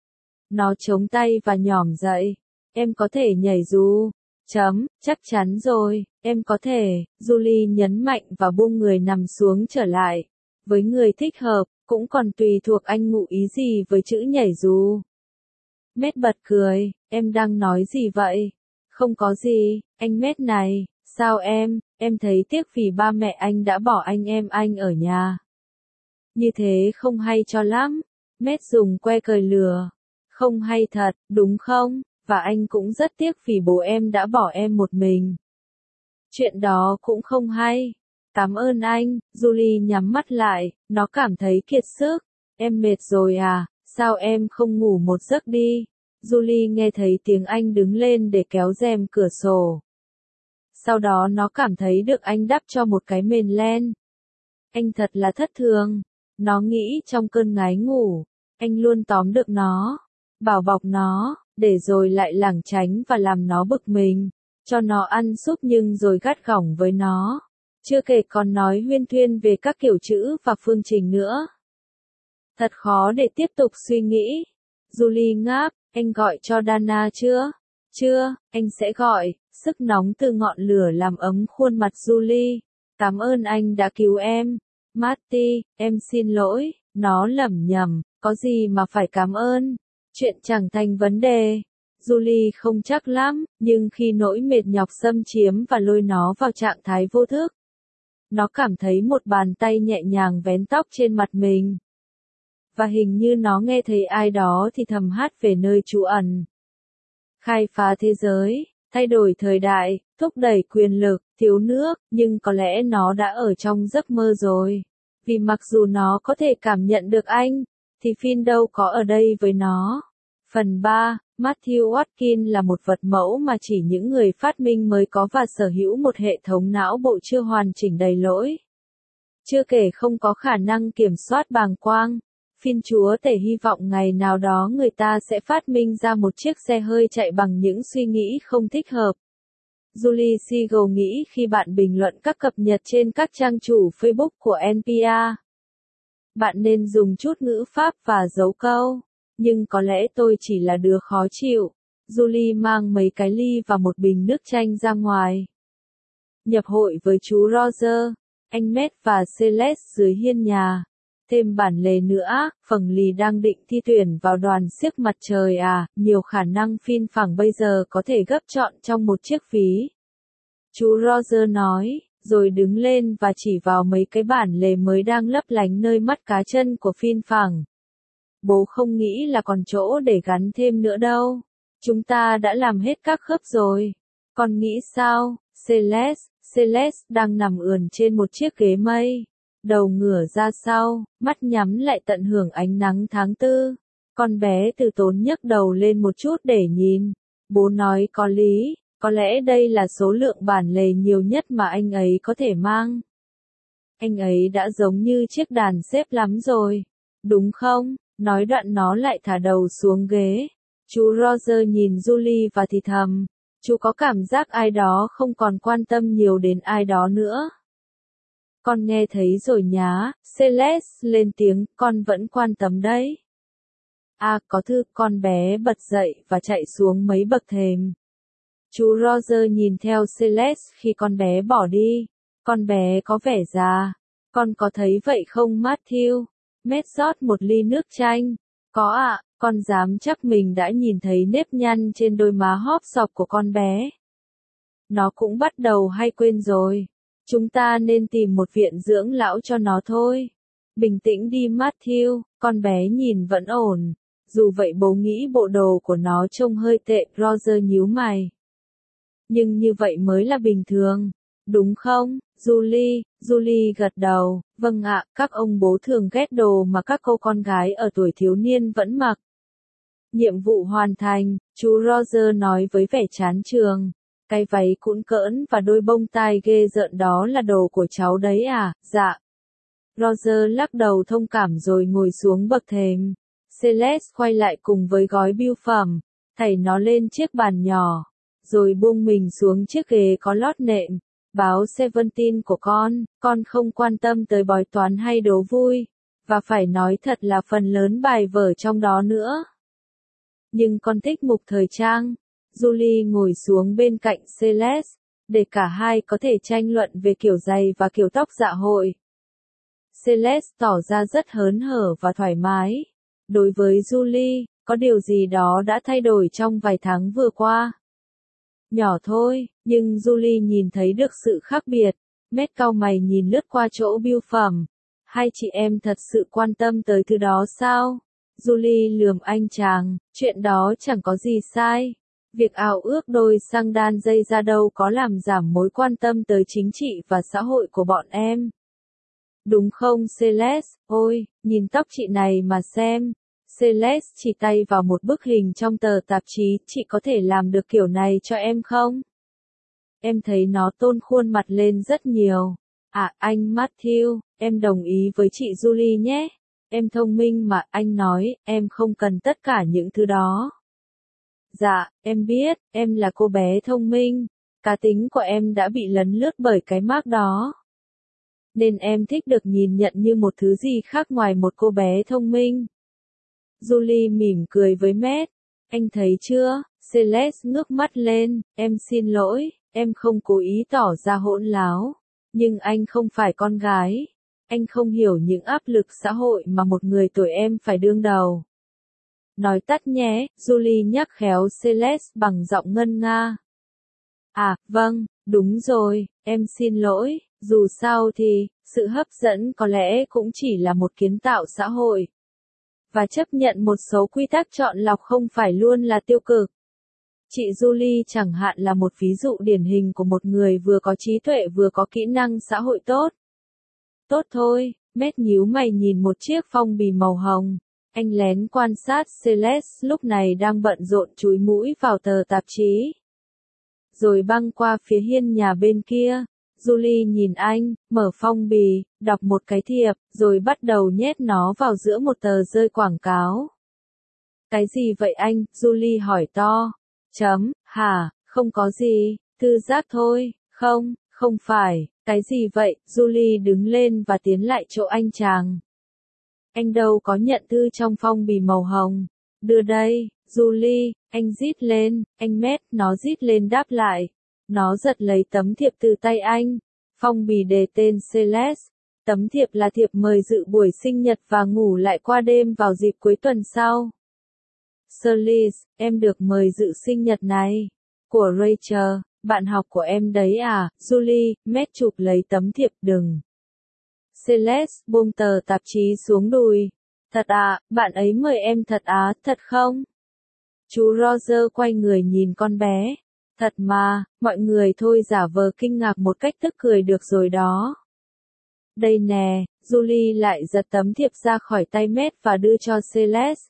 Nó chống tay và nhỏm dậy. Em có thể nhảy dù. Chấm, chắc chắn rồi, em có thể. Julie nhấn mạnh và buông người nằm xuống trở lại. Với người thích hợp, cũng còn tùy thuộc anh ngụ ý gì với chữ nhảy dù. Matt bật cười, em đang nói gì vậy? Không có gì, anh Matt này, sao em, em thấy tiếc vì ba mẹ anh đã bỏ anh em anh ở nhà. Như thế không hay cho lắm. Matt dùng que cời lửa. Không hay thật, đúng không? Và anh cũng rất tiếc vì bố em đã bỏ em một mình. Chuyện đó cũng không hay. Cảm ơn anh. Julie nhắm mắt lại, nó cảm thấy kiệt sức. Em mệt rồi à, sao em không ngủ một giấc đi? Julie nghe thấy tiếng anh đứng lên để kéo rèm cửa sổ. Sau đó nó cảm thấy được anh đắp cho một cái mền len. Anh thật là thất thường. Nó nghĩ trong cơn ngái ngủ, anh luôn tóm được nó, bảo bọc nó, để rồi lại lảng tránh và làm nó bực mình, cho nó ăn súp nhưng rồi gắt gỏng với nó. Chưa kể còn nói huyên thuyên về các kiểu chữ và phương trình nữa. Thật khó để tiếp tục suy nghĩ. Julie ngáp, anh gọi cho Dana chưa? Chưa, anh sẽ gọi. Sức nóng từ ngọn lửa làm ấm khuôn mặt Julie. Cảm ơn anh đã cứu em. Marty, em xin lỗi, nó lẩm nhẩm, có gì mà phải cảm ơn. Chuyện chẳng thành vấn đề. Julie không chắc lắm, nhưng khi nỗi mệt nhọc xâm chiếm và lôi nó vào trạng thái vô thức, Nó cảm thấy một bàn tay nhẹ nhàng vén tóc trên mặt mình. Và hình như nó nghe thấy ai đó thì thầm hát về nơi trú ẩn. Khai phá thế giới, thay đổi thời đại, thúc đẩy quyền lực, thiếu nước, nhưng có lẽ nó đã ở trong giấc mơ rồi. Vì mặc dù nó có thể cảm nhận được anh, thì Finn đâu có ở đây với nó. Phần ba, Matthew Watkins là một vật mẫu mà chỉ những người phát minh mới có và sở hữu một hệ thống não bộ chưa hoàn chỉnh đầy lỗi. Chưa kể không có khả năng kiểm soát bàng quang. Finn chúa tể hy vọng ngày nào đó người ta sẽ phát minh ra một chiếc xe hơi chạy bằng những suy nghĩ không thích hợp. Julie Siegel nghĩ khi bạn bình luận các cập nhật trên các trang chủ Facebook của en pê rờ. Bạn nên dùng chút ngữ pháp và dấu câu. Nhưng có lẽ tôi chỉ là đứa khó chịu. Julie mang mấy cái ly và một bình nước chanh ra ngoài. Nhập hội với chú Roger, anh Matt và Celeste dưới hiên nhà. Thêm bản lề nữa, Phầng Lì đang định thi tuyển vào đoàn xiếc mặt trời à, nhiều khả năng Finn phẳng bây giờ có thể gấp chọn trong một chiếc ví. Chú Roger nói, rồi đứng lên và chỉ vào mấy cái bản lề mới đang lấp lánh nơi mắt cá chân của Finn phẳng. Bố không nghĩ là còn chỗ để gắn thêm nữa đâu. Chúng ta đã làm hết các khớp rồi. Con nghĩ sao, Celeste? Celeste đang nằm ườn trên một chiếc ghế mây. Đầu ngửa ra sau, mắt nhắm lại tận hưởng ánh nắng tháng tư. Con bé từ tốn nhấc đầu lên một chút để nhìn. Bố nói có lý, có lẽ đây là số lượng bản lề nhiều nhất mà anh ấy có thể mang. Anh ấy đã giống như chiếc đàn xếp lắm rồi. Đúng không? Nói đoạn nó lại thả đầu xuống ghế. Chú Roger nhìn Julie và thì thầm. Chú có cảm giác ai đó không còn quan tâm nhiều đến ai đó nữa. Con nghe thấy rồi nhá, Celeste lên tiếng, con vẫn quan tâm đấy. À, có thư, con bé bật dậy và chạy xuống mấy bậc thềm. Chú Roger nhìn theo Celeste khi con bé bỏ đi. Con bé có vẻ già. Con có thấy vậy không Matthew? Matt rót một ly nước chanh. Có ạ, à, con dám chắc mình đã nhìn thấy nếp nhăn trên đôi má hóp sọc của con bé. Nó cũng bắt đầu hay quên rồi. Chúng ta nên tìm một viện dưỡng lão cho nó thôi. Bình tĩnh đi Matthew, con bé nhìn vẫn ổn. Dù vậy bố nghĩ bộ đồ của nó trông hơi tệ, Roger nhíu mày. Nhưng như vậy mới là bình thường. Đúng không, Julie? Julie gật đầu, vâng ạ, các ông bố thường ghét đồ mà các cô con gái ở tuổi thiếu niên vẫn mặc. Nhiệm vụ hoàn thành, chú Roger nói với vẻ chán chường. Cái váy cũn cỡn và đôi bông tai ghê rợn đó là đồ của cháu đấy à, dạ. Roger lắc đầu thông cảm rồi ngồi xuống bậc thềm. Celeste quay lại cùng với gói bưu phẩm, thảy nó lên chiếc bàn nhỏ, rồi buông mình xuống chiếc ghế có lót nệm. Báo Seventeen của con, con không quan tâm tới bói toán hay đố vui, và phải nói thật là phần lớn bài vở trong đó nữa. Nhưng con thích mục thời trang. Julie ngồi xuống bên cạnh Celeste, để cả hai có thể tranh luận về kiểu giày và kiểu tóc dạ hội. Celeste tỏ ra rất hớn hở và thoải mái. Đối với Julie, có điều gì đó đã thay đổi trong vài tháng vừa qua. Nhỏ thôi, nhưng Julie nhìn thấy được sự khác biệt. Matt cau mày nhìn lướt qua chỗ bưu phẩm. Hai chị em thật sự quan tâm tới thứ đó sao? Julie lườm anh chàng, chuyện đó chẳng có gì sai. Việc ao ước đôi xăng đan dây ra đâu có làm giảm mối quan tâm tới chính trị và xã hội của bọn em. Đúng không Celeste? Ôi, nhìn tóc chị này mà xem. Celeste chỉ tay vào một bức hình trong tờ tạp chí, chị có thể làm được kiểu này cho em không? Em thấy nó tôn khuôn mặt lên rất nhiều. À, anh Matthew, em đồng ý với chị Julie nhé. Em thông minh mà, anh nói, em không cần tất cả những thứ đó. Dạ, em biết, em là cô bé thông minh. Cá tính của em đã bị lấn lướt bởi cái mác đó. Nên em thích được nhìn nhận như một thứ gì khác ngoài một cô bé thông minh. Julie mỉm cười với Matt. Anh thấy chưa? Celeste ngước mắt lên. Em xin lỗi, em không cố ý tỏ ra hỗn láo. Nhưng anh không phải con gái. Anh không hiểu những áp lực xã hội mà một người tuổi em phải đương đầu. Nói tắt nhé, Julie nhắc khéo Celeste bằng giọng ngân nga. À, vâng, đúng rồi, em xin lỗi, Dù sao thì, sự hấp dẫn có lẽ cũng chỉ là một kiến tạo xã hội. Và chấp nhận một số quy tắc chọn lọc không phải luôn là tiêu cực. Chị Julie chẳng hạn là một ví dụ điển hình của một người vừa có trí tuệ vừa có kỹ năng xã hội tốt. Tốt thôi, Matt nhíu mày nhìn một chiếc phong bì màu hồng. Anh lén quan sát Celeste lúc này đang bận rộn chúi mũi vào tờ tạp chí. Rồi băng qua phía hiên nhà bên kia. Julie nhìn anh, mở phong bì, đọc một cái thiệp, rồi bắt đầu nhét nó vào giữa một tờ rơi quảng cáo. Cái gì vậy anh? Julie hỏi to. Chấm, hả, không có gì, thư giác thôi, không, không phải, cái gì vậy? Julie đứng lên và tiến lại chỗ anh chàng. Anh đâu có nhận thư trong phong bì màu hồng. Đưa đây, Julie, anh rít lên, anh Matt, nó rít lên đáp lại. Nó giật lấy tấm thiệp từ tay anh. Phong bì đề tên Celeste. Tấm thiệp là thiệp mời dự buổi sinh nhật và ngủ lại qua đêm vào dịp cuối tuần sau. Celeste, em được mời dự sinh nhật này. Của Rachel, bạn học của em đấy à? Julie, Matt chụp lấy tấm thiệp đừng. Celeste buông tờ tạp chí xuống đùi. Thật à, bạn ấy mời em thật á, thật không? Chú Roger quay người nhìn con bé. Thật mà, mọi người thôi giả vờ kinh ngạc một cách tức cười được rồi đó. Đây nè, Julie lại giật tấm thiệp ra khỏi tay Matt và đưa cho Celeste.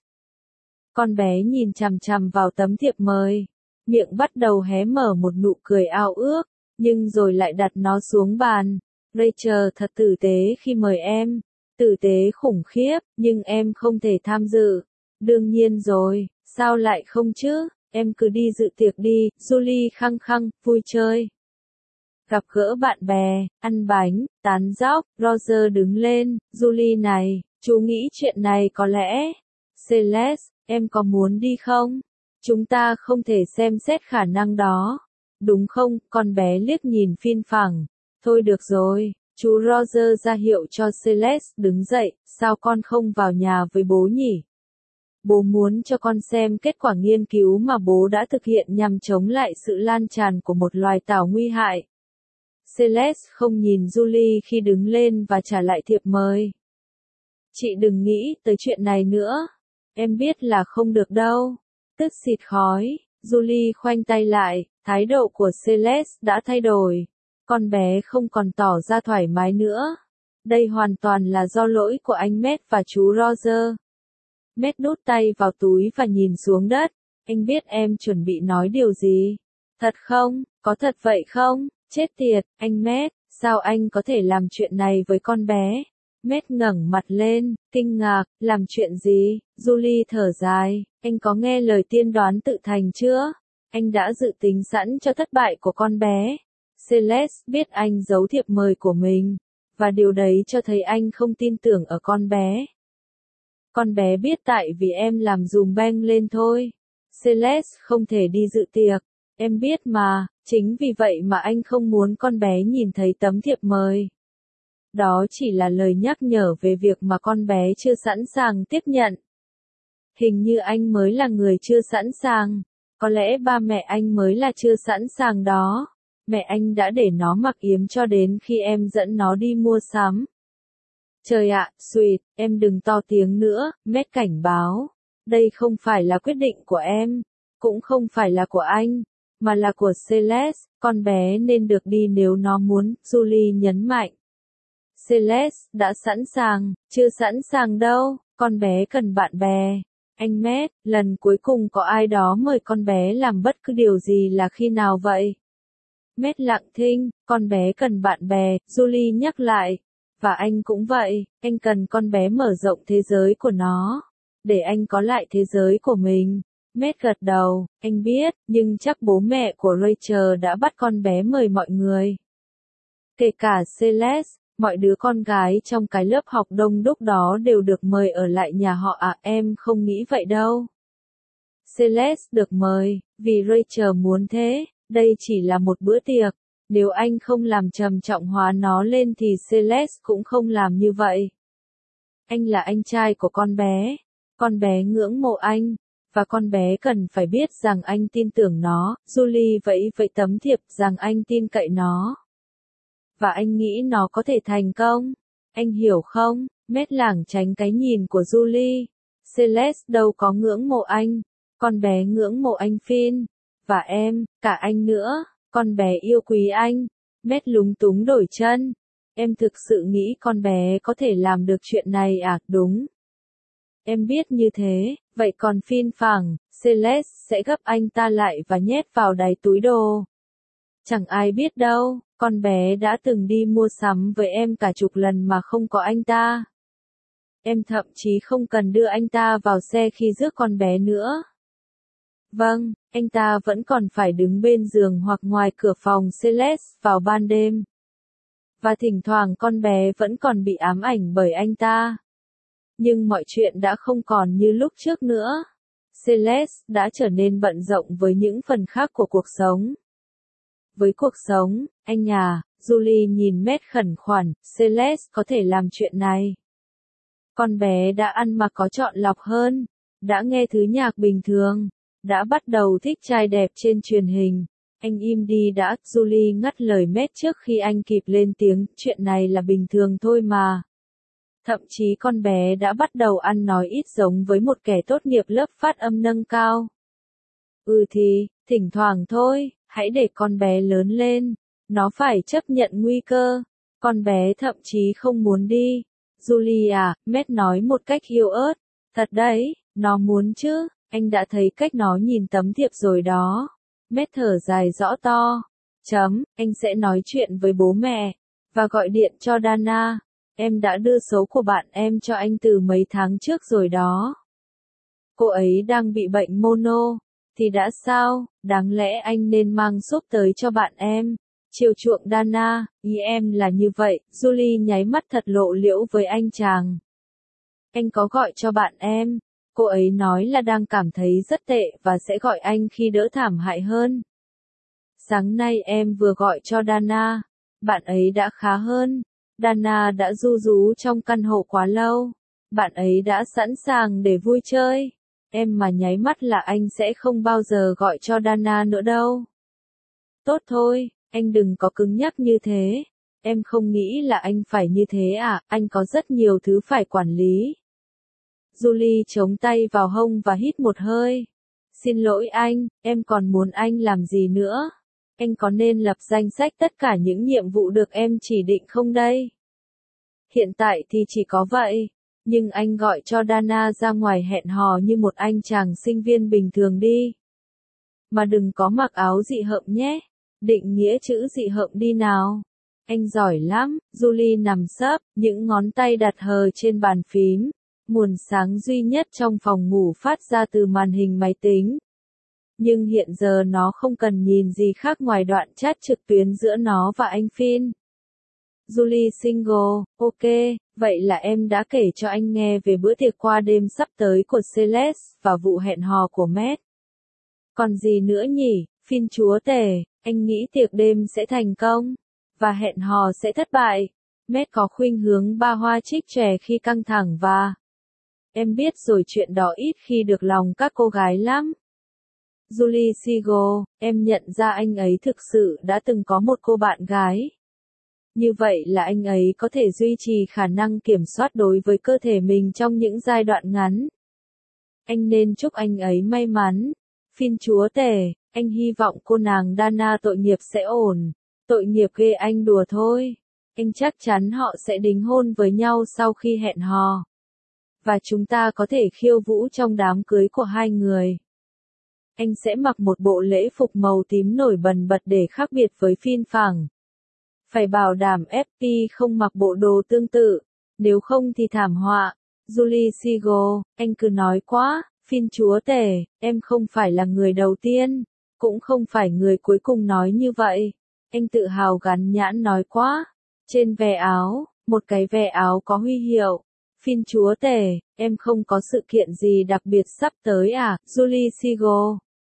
Con bé nhìn chằm chằm vào tấm thiệp mời. Miệng bắt đầu hé mở một nụ cười ao ước, nhưng rồi lại đặt nó xuống bàn. Rachel thật tử tế khi mời em. Tử tế khủng khiếp, nhưng em không thể tham dự. Đương nhiên rồi, sao lại không chứ? Em cứ đi dự tiệc đi, Julie khăng khăng, vui chơi. Gặp gỡ bạn bè, ăn bánh, tán dóc, Roger đứng lên, Julie này, chú nghĩ chuyện này có lẽ. Celeste, em có muốn đi không? Chúng ta không thể xem xét khả năng đó. Đúng không? Con bé liếc nhìn phiên phẳng. Thôi được rồi, chú Roger ra hiệu cho Celeste đứng dậy, sao con không vào nhà với bố nhỉ? Bố muốn cho con xem kết quả nghiên cứu mà bố đã thực hiện nhằm chống lại sự lan tràn của một loài tảo nguy hại. Celeste không nhìn Julie khi đứng lên và trả lại thiệp mời. Chị đừng nghĩ tới chuyện này nữa. Em biết là không được đâu. Tức xịt khói, Julie khoanh tay lại, thái độ của Celeste đã thay đổi. Con bé không còn tỏ ra thoải mái nữa. Đây hoàn toàn là do lỗi của anh Matt và chú Roger. Matt đút tay vào túi và nhìn xuống đất. Anh biết em chuẩn bị nói điều gì. Thật không? Có thật vậy không? Chết tiệt, anh Matt, sao anh có thể làm chuyện này với con bé? Matt ngẩng mặt lên, kinh ngạc, làm chuyện gì? Julie thở dài, anh có nghe lời tiên đoán tự thành chưa? Anh đã dự tính sẵn cho thất bại của con bé. Celeste biết anh giấu thiệp mời của mình, và điều đấy cho thấy anh không tin tưởng ở con bé. Con bé biết tại vì em làm dùm beng lên thôi. Celeste không thể đi dự tiệc. Em biết mà, chính vì vậy mà anh không muốn con bé nhìn thấy tấm thiệp mời. Đó chỉ là lời nhắc nhở về việc mà con bé chưa sẵn sàng tiếp nhận. Hình như anh mới là người chưa sẵn sàng. Có lẽ ba mẹ anh mới là chưa sẵn sàng đó. Mẹ anh đã để nó mặc yếm cho đến khi em dẫn nó đi mua sắm. Trời ạ, Sweet, em đừng to tiếng nữa, Matt cảnh báo. Đây không phải là quyết định của em, cũng không phải là của anh, mà là của Celeste, con bé nên được đi nếu nó muốn, Julie nhấn mạnh. Celeste, đã sẵn sàng, chưa sẵn sàng đâu, con bé cần bạn bè. Anh Matt, lần cuối cùng có ai đó mời con bé làm bất cứ điều gì là khi nào vậy? Matt lặng thinh, con bé cần bạn bè, Julie nhắc lại. Và anh cũng vậy, anh cần con bé mở rộng thế giới của nó. Để anh có lại thế giới của mình. Matt gật đầu, anh biết, nhưng chắc bố mẹ của Rachel đã bắt con bé mời mọi người. Kể cả Celeste, mọi đứa con gái trong cái lớp học đông đúc đó đều được mời ở lại nhà họ à, em không nghĩ vậy đâu. Celeste được mời, vì Rachel muốn thế, đây chỉ là một bữa tiệc. Nếu anh không làm trầm trọng hóa nó lên thì Celeste cũng không làm như vậy. Anh là anh trai của con bé. Con bé ngưỡng mộ anh. Và con bé cần phải biết rằng anh tin tưởng nó. Julie vẫy vẫy tấm thiệp rằng anh tin cậy nó. và anh nghĩ nó có thể thành công. Anh hiểu không? Matt lảng tránh cái nhìn của Julie. Celeste đâu có ngưỡng mộ anh, con bé ngưỡng mộ anh Finn, và em, cả anh nữa, con bé yêu quý anh. Matt lúng túng đổi chân. Em thực sự nghĩ con bé có thể làm được chuyện này à? Đúng. Em biết như thế, vậy còn Finn phẳng, Celeste sẽ gấp anh ta lại và nhét vào đáy túi đồ. Chẳng ai biết đâu, con bé đã từng đi mua sắm với em cả chục lần mà không có anh ta. Em thậm chí không cần đưa anh ta vào xe khi rước con bé nữa. Vâng, anh ta vẫn còn phải đứng bên giường hoặc ngoài cửa phòng Celeste vào ban đêm. Và thỉnh thoảng con bé vẫn còn bị ám ảnh bởi anh ta. Nhưng mọi chuyện đã không còn như lúc trước nữa. Celeste đã trở nên bận rộn với những phần khác của cuộc sống. Với cuộc sống, anh à, Julie nhìn Matt khẩn khoản, Celeste có thể làm chuyện này. Con bé đã ăn mặc có chọn lọc hơn, đã nghe thứ nhạc bình thường, đã bắt đầu thích trai đẹp trên truyền hình. Anh im đi đã, Julie ngắt lời Matt trước khi anh kịp lên tiếng, chuyện này là bình thường thôi mà. Thậm chí con bé đã bắt đầu ăn nói ít giống với một kẻ tốt nghiệp lớp phát âm nâng cao. Ừ thì, thỉnh thoảng thôi, hãy để con bé lớn lên, nó phải chấp nhận nguy cơ. Con bé thậm chí không muốn đi. Julie à, Matt nói một cách yếu ớt. Thật đấy, nó muốn chứ, anh đã thấy cách nó nhìn tấm thiệp rồi đó. Matt thở dài rõ to. Chấm, anh sẽ nói chuyện với bố mẹ, và gọi điện cho Dana. Em đã đưa số của bạn em cho anh từ mấy tháng trước rồi đó. Cô ấy đang bị bệnh mono. Thì đã sao, đáng lẽ anh nên mang súp tới cho bạn em. Chiều chuộng Dana, ý em là như vậy, Julie nháy mắt thật lộ liễu với anh chàng. Anh có gọi cho bạn em, cô ấy nói là đang cảm thấy rất tệ và sẽ gọi anh khi đỡ thảm hại hơn. Sáng nay em vừa gọi cho Dana, bạn ấy đã khá hơn. Dana đã ru rú trong căn hộ quá lâu, bạn ấy đã sẵn sàng để vui chơi. Em mà nháy mắt là anh sẽ không bao giờ gọi cho Dana nữa đâu. Tốt thôi, anh đừng có cứng nhắc như thế. Em không nghĩ là anh phải như thế à, anh có rất nhiều thứ phải quản lý. Julie chống tay vào hông và hít một hơi. Xin lỗi anh, em còn muốn anh làm gì nữa? Anh có nên lập danh sách tất cả những nhiệm vụ được em chỉ định không đây? Hiện tại thì chỉ có vậy. Nhưng anh gọi cho Dana ra ngoài hẹn hò như một anh chàng sinh viên bình thường đi. Mà đừng có mặc áo dị hợm nhé. Định nghĩa chữ dị hợm đi nào. Anh giỏi lắm, Julie nằm sấp, những ngón tay đặt hờ trên bàn phím. Nguồn sáng duy nhất trong phòng ngủ phát ra từ màn hình máy tính. Nhưng hiện giờ nó không cần nhìn gì khác ngoài đoạn chat trực tuyến giữa nó và anh Finn. Julie single, ok, vậy là em đã kể cho anh nghe về bữa tiệc qua đêm sắp tới của Celeste và vụ hẹn hò của Matt. Còn gì nữa nhỉ, Finn chúa tể, anh nghĩ tiệc đêm sẽ thành công, và hẹn hò sẽ thất bại. Matt có khuynh hướng ba hoa trích trẻ khi căng thẳng và... Em biết rồi, chuyện đó ít khi được lòng các cô gái lắm. Julie Siegel, em nhận ra anh ấy thực sự đã từng có một cô bạn gái. Như vậy là anh ấy có thể duy trì khả năng kiểm soát đối với cơ thể mình trong những giai đoạn ngắn. Anh nên chúc anh ấy may mắn. Finn chúa tể, anh hy vọng cô nàng Dana tội nghiệp sẽ ổn. Tội nghiệp ghê, anh đùa thôi. Anh chắc chắn họ sẽ đính hôn với nhau sau khi hẹn hò. Và chúng ta có thể khiêu vũ trong đám cưới của hai người. Anh sẽ mặc một bộ lễ phục màu tím nổi bần bật để khác biệt với Finn phẳng. Phải bảo đảm ép pê không mặc bộ đồ tương tự, nếu không thì thảm họa. Julie Siegel, anh cứ nói quá, Finn chúa tể, em không phải là người đầu tiên, cũng không phải người cuối cùng nói như vậy. Anh tự hào gắn nhãn nói quá. Trên ve áo, một cái ve áo có huy hiệu. Finn chúa tể, em không có sự kiện gì đặc biệt sắp tới à, Julie Siegel.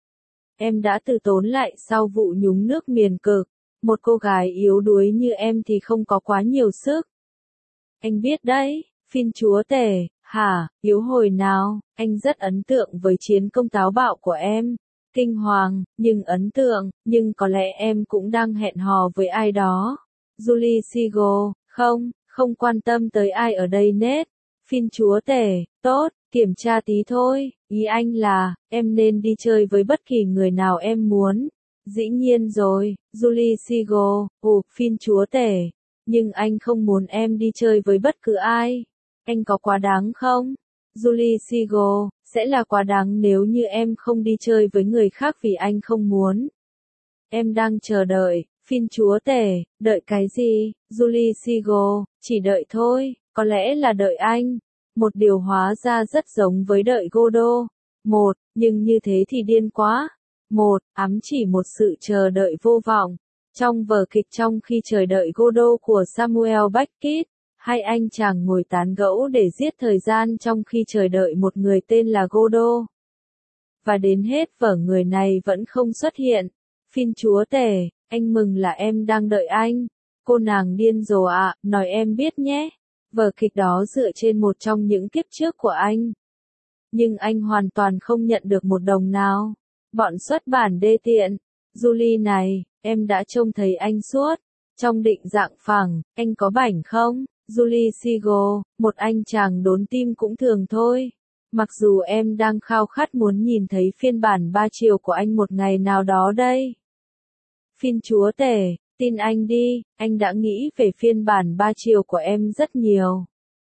Em đã từ tốn lại sau vụ nhúng nước miền cực. Một cô gái yếu đuối như em thì không có quá nhiều sức. Anh biết đấy, Finn chúa tể, hả, yếu hồi nào, anh rất ấn tượng với chiến công táo bạo của em. Kinh hoàng, nhưng ấn tượng, nhưng có lẽ em cũng đang hẹn hò với ai đó. Julie Siegel, không, không quan tâm tới ai ở đây nết. Phin chúa tể, tốt, kiểm tra tí thôi, ý anh là, em nên đi chơi với bất kỳ người nào em muốn. Dĩ nhiên rồi, Julie Siegel, ồ, Phin chúa tể, nhưng anh không muốn em đi chơi với bất cứ ai. Anh có quá đáng không? Julie Siegel, sẽ là quá đáng nếu như em không đi chơi với người khác vì anh không muốn. Em đang chờ đợi, Phin chúa tể, đợi cái gì? Julie Siegel, chỉ đợi thôi, có lẽ là đợi anh. Một điều hóa ra rất giống với đợi Godot. Một, nhưng như thế thì điên quá. Một, ám chỉ một sự chờ đợi vô vọng. Trong vở kịch Trong khi chờ đợi Godot của Samuel Beckett, hai anh chàng ngồi tán gẫu để giết thời gian trong khi chờ đợi một người tên là Godot. Và đến hết vở người này vẫn không xuất hiện. Phin chúa tể, anh mừng là em đang đợi anh. Cô nàng điên rồ ạ, nói em biết nhé. Vở kịch đó dựa trên một trong những kiếp trước của anh. Nhưng anh hoàn toàn không nhận được một đồng nào. Bọn xuất bản đê tiện. Julie này, em đã trông thấy anh suốt. Trong định dạng phẳng, anh có bảnh không? Julie Siegel, một anh chàng đốn tim cũng thường thôi. Mặc dù em đang khao khát muốn nhìn thấy phiên bản ba chiều của anh một ngày nào đó đây. Phin chúa tể, tin anh đi, anh đã nghĩ về phiên bản ba chiều của em rất nhiều.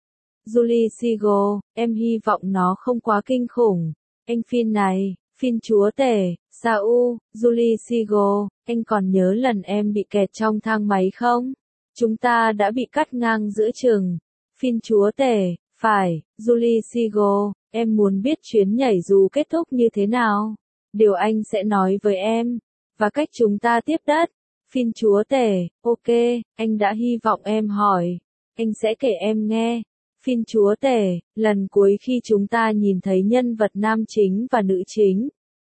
Julie Siegel, em hy vọng nó không quá kinh khủng. Anh Phin này, Phin chúa tể, sao? Julie Siegel, anh còn nhớ lần em bị kẹt trong thang máy không? Chúng ta đã bị cắt ngang giữa chừng. Phin chúa tể, phải, Julie Siegel, em muốn biết chuyến nhảy dù kết thúc như thế nào. Điều anh sẽ nói với em. Và cách chúng ta tiếp đất. Phin chúa tể, ok, anh đã hy vọng em hỏi. Anh sẽ kể em nghe. Phin chúa tể, lần cuối khi chúng ta nhìn thấy nhân vật nam chính và nữ chính.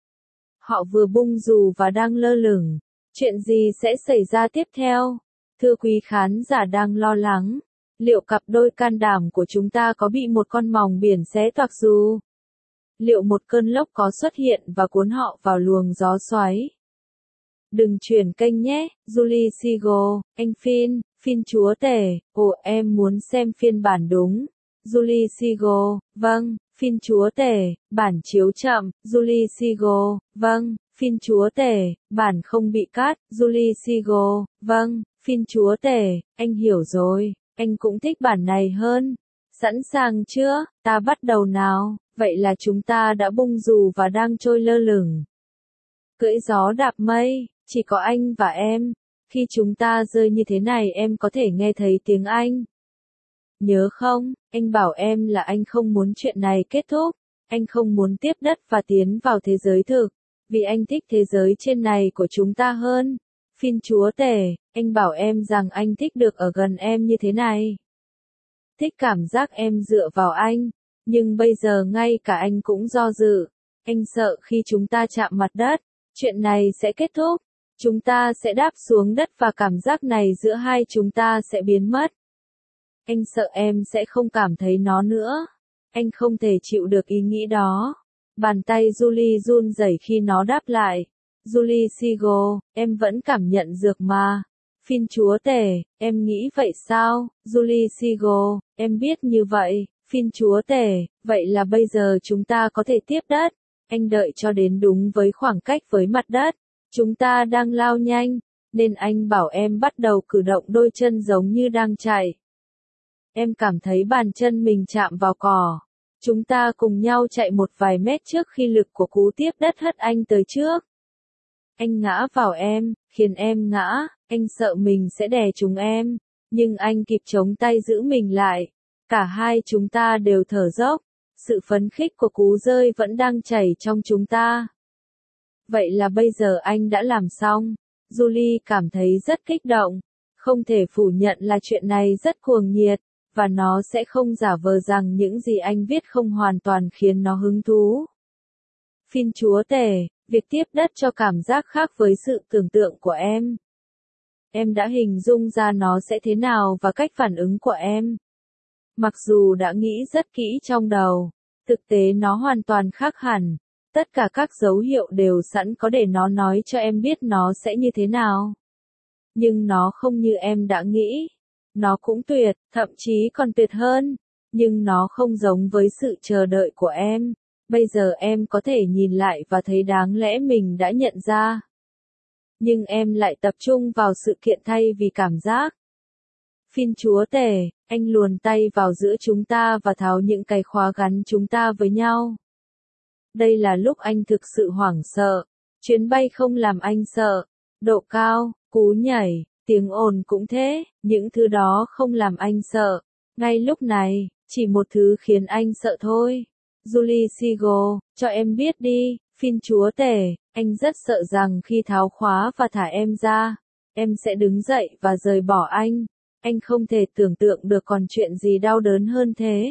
Họ vừa bung dù và đang lơ lửng. Chuyện gì sẽ xảy ra tiếp theo? Thưa quý khán giả đang lo lắng. Liệu cặp đôi can đảm của chúng ta có bị một con mòng biển xé toạc dù? Liệu một cơn lốc có xuất hiện và cuốn họ vào luồng gió xoáy? Đừng chuyển kênh nhé, Julie Siegel, anh Phin, Phin chúa tể, ồ em muốn xem phiên bản đúng. Julie Siegel, vâng, Phin chúa tể, bản chiếu chậm, Julie Siegel, vâng, Phin chúa tể, bản không bị cắt, Julie Siegel, vâng, Phin chúa tể, anh hiểu rồi, anh cũng thích bản này hơn. Sẵn sàng chưa? Ta bắt đầu nào, vậy là chúng ta đã bung dù và đang trôi lơ lửng. Cưỡi gió đạp mây, chỉ có anh và em. Khi chúng ta rơi như thế này em có thể nghe thấy tiếng anh. Nhớ không, anh bảo em là anh không muốn chuyện này kết thúc. Anh không muốn tiếp đất và tiến vào thế giới thực. Vì anh thích thế giới trên này của chúng ta hơn. Phin chúa tể, anh bảo em rằng anh thích được ở gần em như thế này. Thích cảm giác em dựa vào anh. Nhưng bây giờ ngay cả anh cũng do dự. Anh sợ khi chúng ta chạm mặt đất, chuyện này sẽ kết thúc. Chúng ta sẽ đáp xuống đất và cảm giác này giữa hai chúng ta sẽ biến mất. Anh sợ em sẽ không cảm thấy nó nữa. Anh không thể chịu được ý nghĩ đó. Bàn tay Julie run rẩy khi nó đáp lại. Julie Siegel, em vẫn cảm nhận dược mà. Phin chúa tể, em nghĩ vậy sao? Julie Siegel, em biết như vậy. Phin chúa tể, vậy là bây giờ chúng ta có thể tiếp đất. Anh đợi cho đến đúng với khoảng cách với mặt đất. Chúng ta đang lao nhanh, nên anh bảo em bắt đầu cử động đôi chân giống như đang chạy. Em cảm thấy bàn chân mình chạm vào cỏ. Chúng ta cùng nhau chạy một vài mét trước khi lực của cú tiếp đất hất anh tới trước. Anh ngã vào em, khiến em ngã, anh sợ mình sẽ đè trúng em, nhưng anh kịp chống tay giữ mình lại. Cả hai chúng ta đều thở dốc, sự phấn khích của cú rơi vẫn đang chảy trong chúng ta. Vậy là bây giờ anh đã làm xong. Julie cảm thấy rất kích động. Không thể phủ nhận là chuyện này rất cuồng nhiệt, và nó sẽ không giả vờ rằng những gì anh viết không hoàn toàn khiến nó hứng thú. Phin chúa tể, việc tiếp đất cho cảm giác khác với sự tưởng tượng của em. Em đã hình dung ra nó sẽ thế nào và cách phản ứng của em. Mặc dù đã nghĩ rất kỹ trong đầu, thực tế nó hoàn toàn khác hẳn. Tất cả các dấu hiệu đều sẵn có để nó nói cho em biết nó sẽ như thế nào. Nhưng nó không như em đã nghĩ. Nó cũng tuyệt, thậm chí còn tuyệt hơn. Nhưng nó không giống với sự chờ đợi của em. Bây giờ em có thể nhìn lại và thấy đáng lẽ mình đã nhận ra. Nhưng em lại tập trung vào sự kiện thay vì cảm giác. Phin chúa tể, anh luồn tay vào giữa chúng ta và tháo những cái khóa gắn chúng ta với nhau. Đây là lúc anh thực sự hoảng sợ. Chuyến bay không làm anh sợ. Độ cao, cú nhảy, tiếng ồn cũng thế, những thứ đó không làm anh sợ. Ngay lúc này, chỉ một thứ khiến anh sợ thôi. Julie Seagull, cho em biết đi, Phin chúa tể, anh rất sợ rằng khi tháo khóa và thả em ra, em sẽ đứng dậy và rời bỏ anh. Anh không thể tưởng tượng được còn chuyện gì đau đớn hơn thế.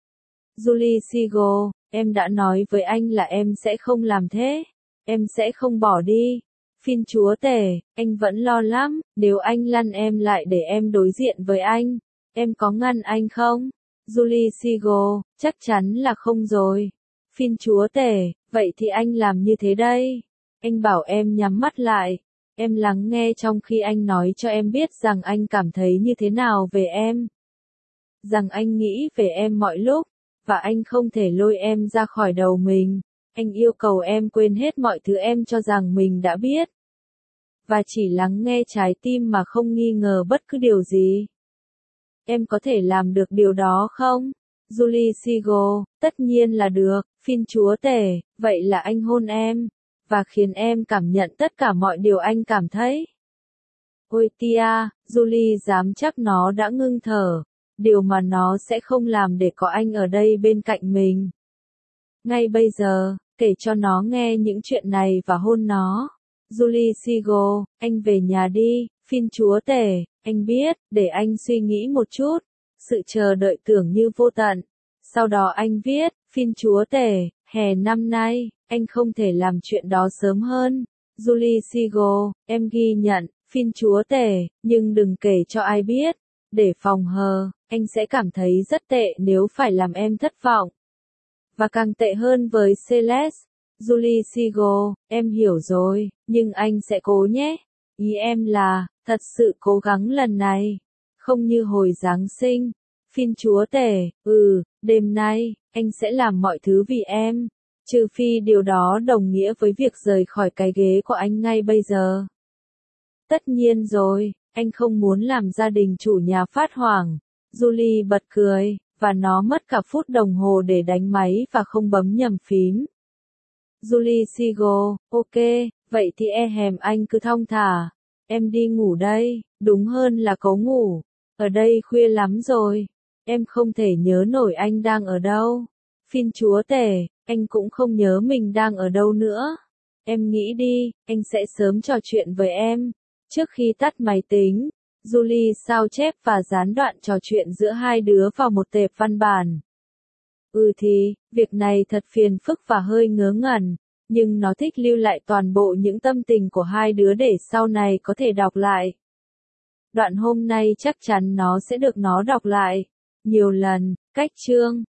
Julie Seagull, em đã nói với anh là em sẽ không làm thế. Em sẽ không bỏ đi. Phin chúa tể, anh vẫn lo lắm, nếu anh lăn em lại để em đối diện với anh, em có ngăn anh không? Julie Seagull, chắc chắn là không rồi. Phin chúa tể, vậy thì anh làm như thế đây. Anh bảo em nhắm mắt lại. Em lắng nghe trong khi anh nói cho em biết rằng anh cảm thấy như thế nào về em. Rằng anh nghĩ về em mọi lúc, và anh không thể lôi em ra khỏi đầu mình. Anh yêu cầu em quên hết mọi thứ em cho rằng mình đã biết. Và chỉ lắng nghe trái tim mà không nghi ngờ bất cứ điều gì. Em có thể làm được điều đó không? Julie Seagull, tất nhiên là được, Phin chúa tể, vậy là anh hôn em, và khiến em cảm nhận tất cả mọi điều anh cảm thấy. Ôi tia, Julie dám chắc nó đã ngưng thở, điều mà nó sẽ không làm để có anh ở đây bên cạnh mình. Ngay bây giờ, kể cho nó nghe những chuyện này và hôn nó. Julie Seagull, anh về nhà đi, Phin chúa tể, anh biết, để anh suy nghĩ một chút. Sự chờ đợi tưởng như vô tận. Sau đó anh viết, Phin chúa tể, hè năm nay, anh không thể làm chuyện đó sớm hơn. Julie Seagull, em ghi nhận, Phin chúa tể, nhưng đừng kể cho ai biết. Để phòng hờ, anh sẽ cảm thấy rất tệ nếu phải làm em thất vọng. Và càng tệ hơn với Celeste. Julie Seagull, em hiểu rồi, nhưng anh sẽ cố nhé. Ý em là, thật sự cố gắng lần này. Không như hồi Giáng sinh. Phin chúa tể, ừ, đêm nay, anh sẽ làm mọi thứ vì em. Trừ phi điều đó đồng nghĩa với việc rời khỏi cái ghế của anh ngay bây giờ. Tất nhiên rồi, anh không muốn làm gia đình chủ nhà phát hoảng. Julie bật cười, và nó mất cả phút đồng hồ để đánh máy và không bấm nhầm phím. Julie Seagull, ok, vậy thì e hèm anh cứ thong thả. Em đi ngủ đây, đúng hơn là cố ngủ. Ở đây khuya lắm rồi. Em không thể nhớ nổi anh đang ở đâu. Phin chúa tể, anh cũng không nhớ mình đang ở đâu nữa. Em nghĩ đi, anh sẽ sớm trò chuyện với em. Trước khi tắt máy tính, Julie sao chép và dán đoạn trò chuyện giữa hai đứa vào một tệp văn bản. Ừ thì, việc này thật phiền phức và hơi ngớ ngẩn, nhưng nó thích lưu lại toàn bộ những tâm tình của hai đứa để sau này có thể đọc lại. Đoạn hôm nay chắc chắn nó sẽ được nó đọc lại nhiều lần, cách chương.